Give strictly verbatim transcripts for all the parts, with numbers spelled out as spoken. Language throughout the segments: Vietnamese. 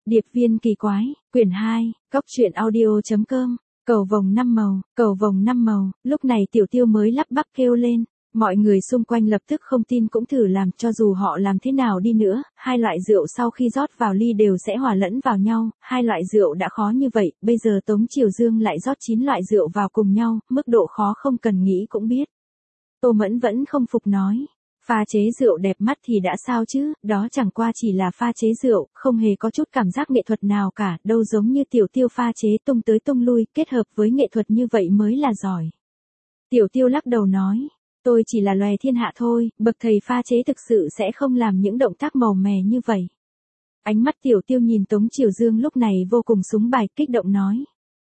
Điệp viên kỳ quái, quyển hai, cốc truyện audio.com, cầu vồng năm màu, cầu vồng năm màu, lúc này Tiểu Tiêu mới lắp bắp kêu lên. Mọi người xung quanh lập tức không tin cũng thử làm, cho dù họ làm thế nào đi nữa, hai loại rượu sau khi rót vào ly đều sẽ hòa lẫn vào nhau, hai loại rượu đã khó như vậy, bây giờ Tống Triều Dương lại rót chín loại rượu vào cùng nhau, mức độ khó không cần nghĩ cũng biết. Tô Mẫn vẫn không phục nói, pha chế rượu đẹp mắt thì đã sao chứ, đó chẳng qua chỉ là pha chế rượu, không hề có chút cảm giác nghệ thuật nào cả, đâu giống như Tiểu Tiêu pha chế tung tới tung lui, kết hợp với nghệ thuật như vậy mới là giỏi. Tiểu Tiêu lắc đầu nói, tôi chỉ là loè thiên hạ thôi, bậc thầy pha chế thực sự sẽ không làm những động tác màu mè như vậy. Ánh mắt Tiểu Tiêu nhìn Tống Triều Dương lúc này vô cùng súng bài, kích động nói.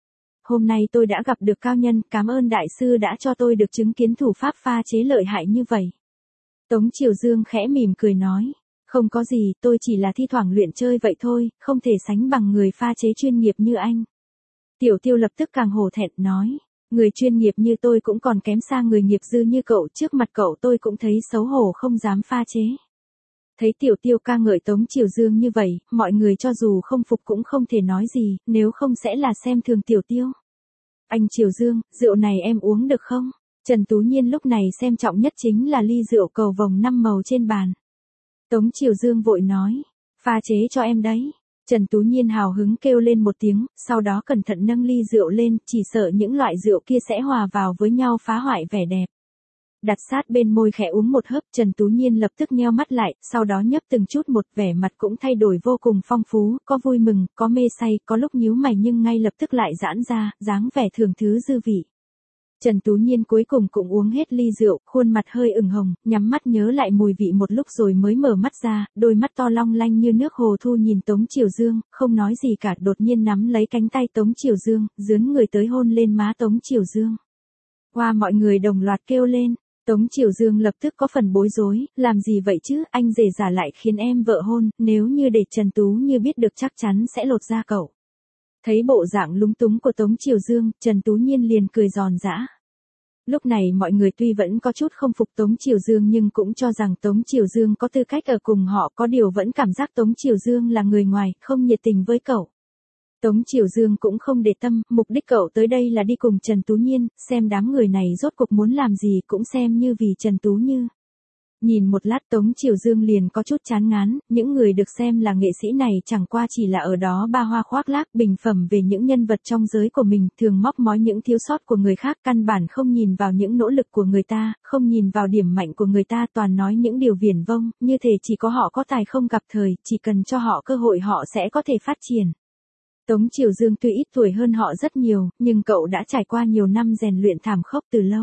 Hôm nay tôi đã gặp được cao nhân, cảm ơn đại sư đã cho tôi được chứng kiến thủ pháp pha chế lợi hại như vậy. Tống Triều Dương khẽ mỉm cười nói, không có gì, tôi chỉ là thi thoảng luyện chơi vậy thôi, không thể sánh bằng người pha chế chuyên nghiệp như anh. Tiểu Tiêu lập tức càng hổ thẹn nói, người chuyên nghiệp như tôi cũng còn kém xa người nghiệp dư như cậu, trước mặt cậu tôi cũng thấy xấu hổ không dám pha chế. Thấy Tiểu Tiêu ca ngợi Tống Triều Dương như vậy, mọi người cho dù không phục cũng không thể nói gì, nếu không sẽ là xem thường Tiểu Tiêu. Anh Triều Dương, rượu này em uống được không? Trần Tú Nhiên lúc này xem trọng nhất chính là ly rượu cầu vồng năm màu trên bàn. Tống Triều Dương vội nói, pha chế cho em đấy. Trần Tú Nhiên hào hứng kêu lên một tiếng, sau đó cẩn thận nâng ly rượu lên, chỉ sợ những loại rượu kia sẽ hòa vào với nhau phá hoại vẻ đẹp. Đặt sát bên môi khẽ uống một hớp, Trần Tú Nhiên lập tức nheo mắt lại, sau đó nhấp từng chút một, vẻ mặt cũng thay đổi vô cùng phong phú, có vui mừng, có mê say, có lúc nhíu mày nhưng ngay lập tức lại giãn ra, dáng vẻ thưởng thứ dư vị. Trần Tú Nhiên cuối cùng cũng uống hết ly rượu, khuôn mặt hơi ửng hồng, nhắm mắt nhớ lại mùi vị một lúc rồi mới mở mắt ra, đôi mắt to long lanh như nước hồ thu nhìn Tống Triều Dương, không nói gì cả, đột nhiên nắm lấy cánh tay Tống Triều Dương, dướn người tới hôn lên má Tống Triều Dương. Qua mọi người đồng loạt kêu lên, Tống Triều Dương lập tức có phần bối rối, làm gì vậy chứ, anh rể giả lại khiến em vợ hôn, nếu như để Trần Tú Như biết được chắc chắn sẽ lột da cậu. Thấy bộ dạng lúng túng của Tống Triều Dương, Trần Tú Nhiên liền cười giòn giã. Lúc này mọi người tuy vẫn có chút không phục Tống Triều Dương nhưng cũng cho rằng Tống Triều Dương có tư cách ở cùng họ, có điều vẫn cảm giác Tống Triều Dương là người ngoài, không nhiệt tình với cậu. Tống Triều Dương cũng không để tâm, mục đích cậu tới đây là đi cùng Trần Tú Nhiên, xem đám người này rốt cuộc muốn làm gì cũng xem như vì Trần Tú Như. Nhìn một lát Tống Triều Dương liền có chút chán ngán, những người được xem là nghệ sĩ này chẳng qua chỉ là ở đó ba hoa khoác lác bình phẩm về những nhân vật trong giới của mình, thường móc mói những thiếu sót của người khác, căn bản không nhìn vào những nỗ lực của người ta, không nhìn vào điểm mạnh của người ta, toàn nói những điều viển vông, như thể chỉ có họ có tài không gặp thời, chỉ cần cho họ cơ hội họ sẽ có thể phát triển. Tống Triều Dương tuy ít tuổi hơn họ rất nhiều, nhưng cậu đã trải qua nhiều năm rèn luyện thảm khốc từ lâu.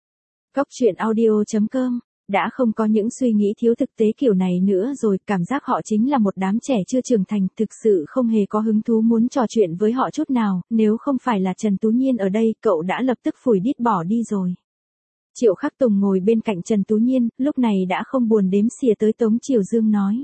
Cốc truyện audio.com đã không có những suy nghĩ thiếu thực tế kiểu này nữa rồi, cảm giác họ chính là một đám trẻ chưa trưởng thành, thực sự không hề có hứng thú muốn trò chuyện với họ chút nào, nếu không phải là Trần Tú Nhiên ở đây, cậu đã lập tức phủi đít bỏ đi rồi. Triệu Khắc Tùng ngồi bên cạnh Trần Tú Nhiên, lúc này đã không buồn đếm xỉa tới Tống Triều Dương nói.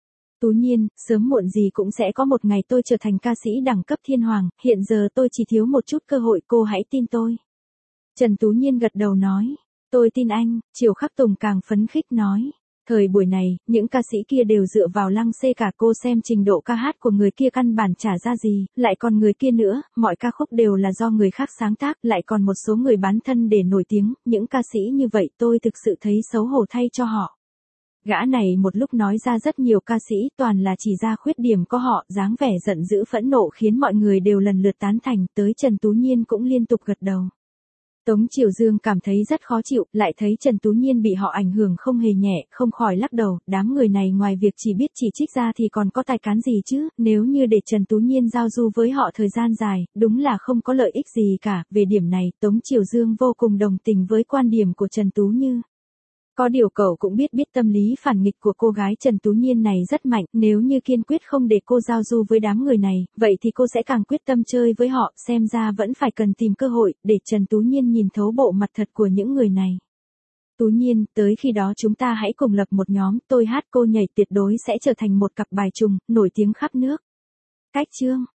Tú Nhiên, sớm muộn gì cũng sẽ có một ngày tôi trở thành ca sĩ đẳng cấp thiên hoàng, hiện giờ tôi chỉ thiếu một chút cơ hội, cô hãy tin tôi. Trần Tú Nhiên gật đầu nói. Tôi tin anh, Triệu Khắc Tùng càng phấn khích nói. Thời buổi này, những ca sĩ kia đều dựa vào lăng xê cả, cô xem trình độ ca hát của người kia căn bản chả ra gì, lại còn người kia nữa, mọi ca khúc đều là do người khác sáng tác, lại còn một số người bán thân để nổi tiếng, những ca sĩ như vậy tôi thực sự thấy xấu hổ thay cho họ. Gã này một lúc nói ra rất nhiều ca sĩ, toàn là chỉ ra khuyết điểm của họ, dáng vẻ giận dữ phẫn nộ khiến mọi người đều lần lượt tán thành, tới Trần Tú Nhiên cũng liên tục gật đầu. Tống Triều Dương cảm thấy rất khó chịu, lại thấy Trần Tú Nhiên bị họ ảnh hưởng không hề nhẹ, không khỏi lắc đầu, đám người này ngoài việc chỉ biết chỉ trích ra thì còn có tài cán gì chứ, nếu như để Trần Tú Nhiên giao du với họ thời gian dài, đúng là không có lợi ích gì cả, về điểm này, Tống Triều Dương vô cùng đồng tình với quan điểm của Trần Tú Như. Có điều cậu cũng biết biết tâm lý phản nghịch của cô gái Trần Tú Nhiên này rất mạnh, nếu như kiên quyết không để cô giao du với đám người này, vậy thì cô sẽ càng quyết tâm chơi với họ, xem ra vẫn phải cần tìm cơ hội, để Trần Tú Nhiên nhìn thấu bộ mặt thật của những người này. Tú Nhiên, tới khi đó chúng ta hãy cùng lập một nhóm, tôi hát cô nhảy tuyệt đối sẽ trở thành một cặp bài trùng, nổi tiếng khắp nước. Cách chương.